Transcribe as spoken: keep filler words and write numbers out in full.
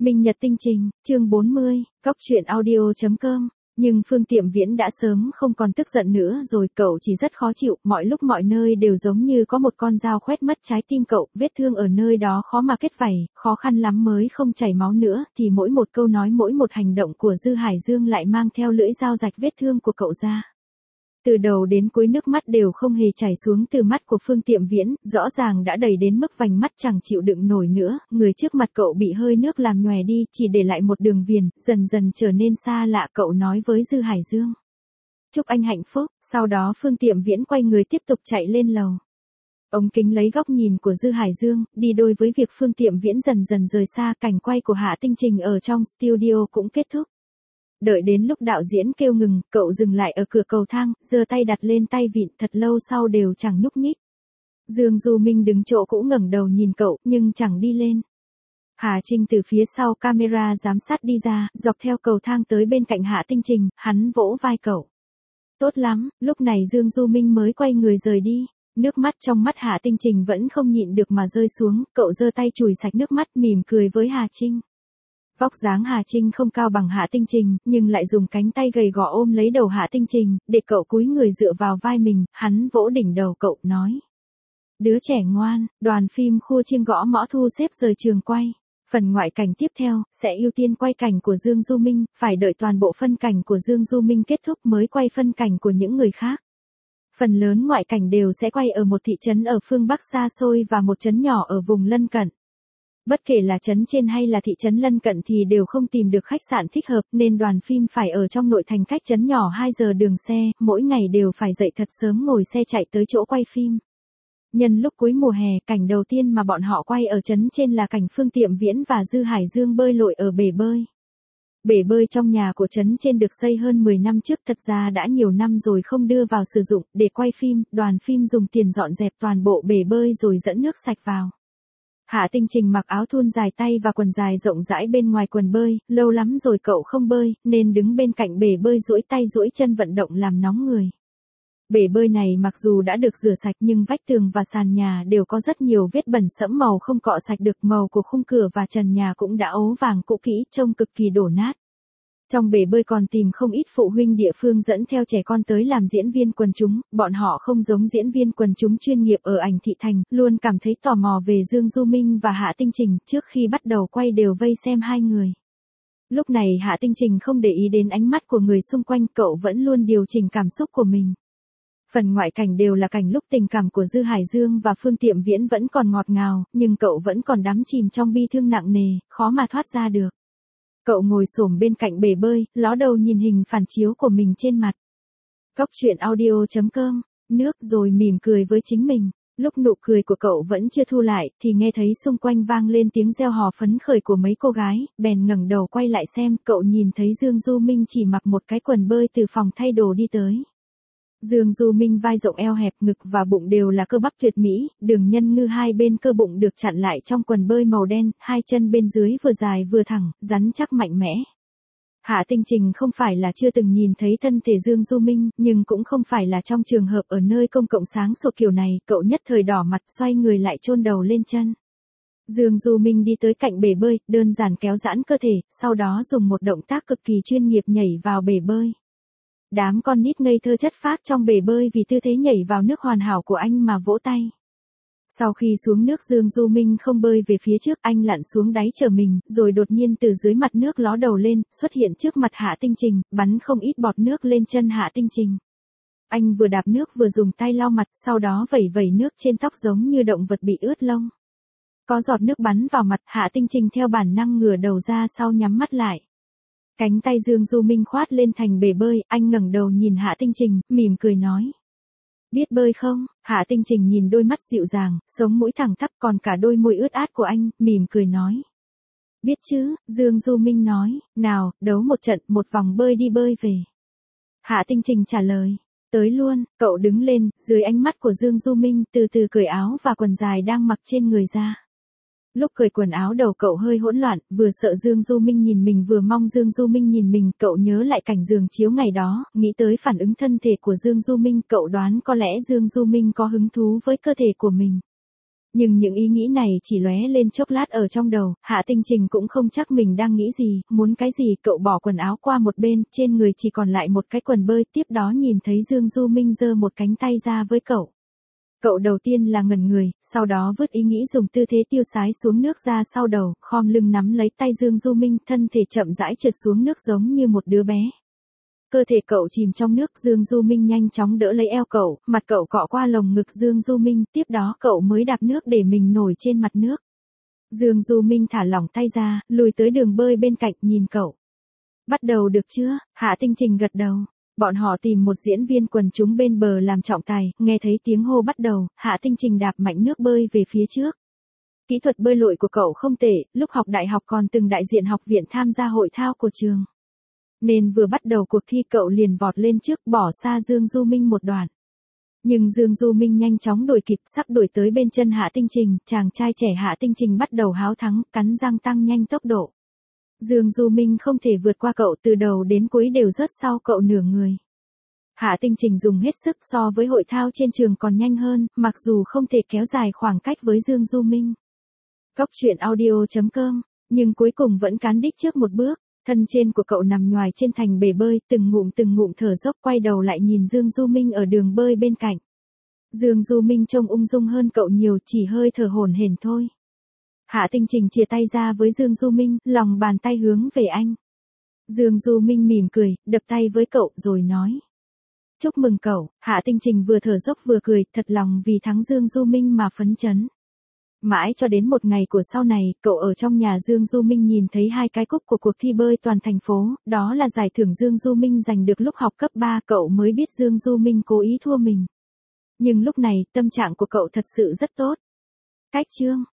Minh Nhật Tinh Trình, chương bốn mươi, Cóc truyện audio chấm com. Nhưng Phương Tiệm Viễn đã sớm không còn tức giận nữa rồi, cậu chỉ rất khó chịu, mọi lúc mọi nơi đều giống như có một con dao khoét mất trái tim cậu, vết thương ở nơi đó khó mà kết vảy, khó khăn lắm mới không chảy máu nữa, thì mỗi một câu nói mỗi một hành động của Dư Hải Dương lại mang theo lưỡi dao rạch vết thương của cậu ra. Từ đầu đến cuối nước mắt đều không hề chảy xuống từ mắt của Phương Tiệm Viễn, rõ ràng đã đầy đến mức vành mắt chẳng chịu đựng nổi nữa, người trước mặt cậu bị hơi nước làm nhòe đi, chỉ để lại một đường viền, dần dần trở nên xa lạ. Cậu nói với Dư Hải Dương: "Chúc anh hạnh phúc." Sau đó Phương Tiệm Viễn quay người tiếp tục chạy lên lầu. Ống kính lấy góc nhìn của Dư Hải Dương, đi đôi với việc Phương Tiệm Viễn dần dần rời xa, cảnh quay của Hạ Tinh Trình ở trong studio cũng kết thúc. Đợi đến lúc đạo diễn kêu ngừng, cậu dừng lại ở cửa cầu thang, giơ tay đặt lên tay vịn, thật lâu sau đều chẳng nhúc nhích. Dương Du Minh đứng chỗ cũ ngẩng đầu nhìn cậu, nhưng chẳng đi lên. Hà Trinh từ phía sau camera giám sát đi ra, dọc theo cầu thang tới bên cạnh Hạ Tinh Trình, hắn vỗ vai cậu. "Tốt lắm." Lúc này Dương Du Minh mới quay người rời đi. Nước mắt trong mắt Hạ Tinh Trình vẫn không nhịn được mà rơi xuống, cậu giơ tay chùi sạch nước mắt, mỉm cười với Hà Trinh. Vóc dáng Hà Trinh không cao bằng Hạ Tinh Trình, nhưng lại dùng cánh tay gầy gò ôm lấy đầu Hạ Tinh Trình, để cậu cúi người dựa vào vai mình, hắn vỗ đỉnh đầu cậu, nói: "Đứa trẻ ngoan." Đoàn phim Khua Chiêng Gõ Mõ thu xếp rời trường quay. Phần ngoại cảnh tiếp theo, sẽ ưu tiên quay cảnh của Dương Du Minh, phải đợi toàn bộ phân cảnh của Dương Du Minh kết thúc mới quay phân cảnh của những người khác. Phần lớn ngoại cảnh đều sẽ quay ở một thị trấn ở phương Bắc xa xôi và một trấn nhỏ ở vùng lân cận. Bất kể là trấn trên hay là thị trấn lân cận thì đều không tìm được khách sạn thích hợp, nên đoàn phim phải ở trong nội thành cách trấn nhỏ hai giờ đường xe, mỗi ngày đều phải dậy thật sớm ngồi xe chạy tới chỗ quay phim. Nhân lúc cuối mùa hè, cảnh đầu tiên mà bọn họ quay ở trấn trên là cảnh Phương Tiệm Viễn và Dư Hải Dương bơi lội ở bể bơi. Bể bơi trong nhà của trấn trên được xây hơn mười năm trước, thật ra đã nhiều năm rồi không đưa vào sử dụng, để quay phim, đoàn phim dùng tiền dọn dẹp toàn bộ bể bơi rồi dẫn nước sạch vào. Hạ Tinh Trình mặc áo thun dài tay và quần dài rộng rãi bên ngoài quần bơi, lâu lắm rồi cậu không bơi, nên đứng bên cạnh bể bơi duỗi tay duỗi chân vận động làm nóng người. Bể bơi này mặc dù đã được rửa sạch nhưng vách tường và sàn nhà đều có rất nhiều vết bẩn sẫm màu không cọ sạch được, màu của khung cửa và trần nhà cũng đã ố vàng cũ kỹ, trông cực kỳ đổ nát. Trong bể bơi còn tìm không ít phụ huynh địa phương dẫn theo trẻ con tới làm diễn viên quần chúng, bọn họ không giống diễn viên quần chúng chuyên nghiệp ở ảnh thị thành, luôn cảm thấy tò mò về Dương Du Minh và Hạ Tinh Trình, trước khi bắt đầu quay đều vây xem hai người. Lúc này Hạ Tinh Trình không để ý đến ánh mắt của người xung quanh, cậu vẫn luôn điều chỉnh cảm xúc của mình. Phần ngoại cảnh đều là cảnh lúc tình cảm của Dư Hải Dương và Phương Tiệm Viễn vẫn còn ngọt ngào, nhưng cậu vẫn còn đắm chìm trong bi thương nặng nề, khó mà thoát ra được. Cậu ngồi xổm bên cạnh bể bơi, ló đầu nhìn hình phản chiếu của mình trên mặt. Cóc truyện audio chấm com, nước rồi mỉm cười với chính mình. Lúc nụ cười của cậu vẫn chưa thu lại, thì nghe thấy xung quanh vang lên tiếng reo hò phấn khởi của mấy cô gái, bèn ngẩng đầu quay lại xem, cậu nhìn thấy Dương Du Minh chỉ mặc một cái quần bơi từ phòng thay đồ đi tới. Dương Du Minh vai rộng eo hẹp, ngực và bụng đều là cơ bắp tuyệt mỹ, đường nhân ngư hai bên cơ bụng được chặn lại trong quần bơi màu đen, hai chân bên dưới vừa dài vừa thẳng, rắn chắc mạnh mẽ. Hạ Tinh Trình không phải là chưa từng nhìn thấy thân thể Dương Du Minh, nhưng cũng không phải là trong trường hợp ở nơi công cộng sáng sủa kiểu này, cậu nhất thời đỏ mặt xoay người lại chôn đầu lên chân. Dương Du Minh đi tới cạnh bể bơi, đơn giản kéo giãn cơ thể, sau đó dùng một động tác cực kỳ chuyên nghiệp nhảy vào bể bơi. Đám con nít ngây thơ chất phác trong bể bơi vì tư thế nhảy vào nước hoàn hảo của anh mà vỗ tay. Sau khi xuống nước, Dương Du Minh không bơi về phía trước, anh lặn xuống đáy chờ mình, rồi đột nhiên từ dưới mặt nước ló đầu lên, xuất hiện trước mặt Hạ Tinh Trình, bắn không ít bọt nước lên chân Hạ Tinh Trình. Anh vừa đạp nước vừa dùng tay lau mặt, sau đó vẩy vẩy nước trên tóc giống như động vật bị ướt lông. Có giọt nước bắn vào mặt, Hạ Tinh Trình theo bản năng ngửa đầu ra sau nhắm mắt lại. Cánh tay Dương Du Minh khoát lên thành bể bơi, anh ngẩng đầu nhìn Hạ Tinh Trình, mỉm cười nói: "Biết bơi không?" Hạ Tinh Trình nhìn đôi mắt dịu dàng, sống mũi thẳng tắp còn cả đôi môi ướt át của anh, mỉm cười nói: "Biết chứ." Dương Du Minh nói: "Nào, đấu một trận, một vòng bơi đi bơi về." Hạ Tinh Trình trả lời: "Tới luôn." Cậu đứng lên, dưới ánh mắt của Dương Du Minh, từ từ cởi áo và quần dài đang mặc trên người ra. Lúc cởi quần áo đầu cậu hơi hỗn loạn, vừa sợ Dương Du Minh nhìn mình vừa mong Dương Du Minh nhìn mình, cậu nhớ lại cảnh giường chiếu ngày đó, nghĩ tới phản ứng thân thể của Dương Du Minh, cậu đoán có lẽ Dương Du Minh có hứng thú với cơ thể của mình. Nhưng những ý nghĩ này chỉ lóe lên chốc lát ở trong đầu, Hạ Tinh Trình cũng không chắc mình đang nghĩ gì, muốn cái gì, cậu bỏ quần áo qua một bên, trên người chỉ còn lại một cái quần bơi, tiếp đó nhìn thấy Dương Du Minh giơ một cánh tay ra với cậu. Cậu đầu tiên là ngẩn người, sau đó vứt ý nghĩ dùng tư thế tiêu sái xuống nước ra sau đầu, khom lưng nắm lấy tay Dương Du Minh, thân thể chậm rãi trượt xuống nước giống như một đứa bé. Cơ thể cậu chìm trong nước, Dương Du Minh nhanh chóng đỡ lấy eo cậu, mặt cậu cọ qua lồng ngực Dương Du Minh, tiếp đó cậu mới đạp nước để mình nổi trên mặt nước. Dương Du Minh thả lỏng tay ra, lùi tới đường bơi bên cạnh nhìn cậu. Bắt đầu được chưa? Hạ Tinh Trình gật đầu. Bọn họ tìm một diễn viên quần chúng bên bờ làm trọng tài, nghe thấy tiếng hô bắt đầu, Hạ Tinh Trình đạp mạnh nước bơi về phía trước. Kỹ thuật bơi lội của cậu không tệ, lúc học đại học còn từng đại diện học viện tham gia hội thao của trường. Nên vừa bắt đầu cuộc thi cậu liền vọt lên trước, bỏ xa Dương Du Minh một đoạn. Nhưng Dương Du Minh nhanh chóng đuổi kịp, sắp đuổi tới bên chân Hạ Tinh Trình, chàng trai trẻ Hạ Tinh Trình bắt đầu háo thắng, cắn răng tăng nhanh tốc độ. Dương Du Minh không thể vượt qua cậu, từ đầu đến cuối đều rớt sau cậu nửa người. Hạ Tinh Trình dùng hết sức, so với hội thao trên trường còn nhanh hơn, mặc dù không thể kéo dài khoảng cách với Dương Du Minh. Cóc truyện audio chấm com, nhưng cuối cùng vẫn cán đích trước một bước. Thân trên của cậu nằm nhoài trên thành bể bơi, từng ngụm từng ngụm thở dốc, quay đầu lại nhìn Dương Du Minh ở đường bơi bên cạnh. Dương Du Minh trông ung dung hơn cậu nhiều, chỉ hơi thở hổn hển thôi. Hạ Tinh Trình chia tay ra với Dương Du Minh, lòng bàn tay hướng về anh. Dương Du Minh mỉm cười, đập tay với cậu rồi nói. Chúc mừng cậu. Hạ Tinh Trình vừa thở dốc vừa cười, thật lòng vì thắng Dương Du Minh mà phấn chấn. Mãi cho đến một ngày của sau này, cậu ở trong nhà Dương Du Minh nhìn thấy hai cái cúp của cuộc thi bơi toàn thành phố, đó là giải thưởng Dương Du Minh giành được lúc học cấp ba, cậu mới biết Dương Du Minh cố ý thua mình. Nhưng lúc này, tâm trạng của cậu thật sự rất tốt. Cách chương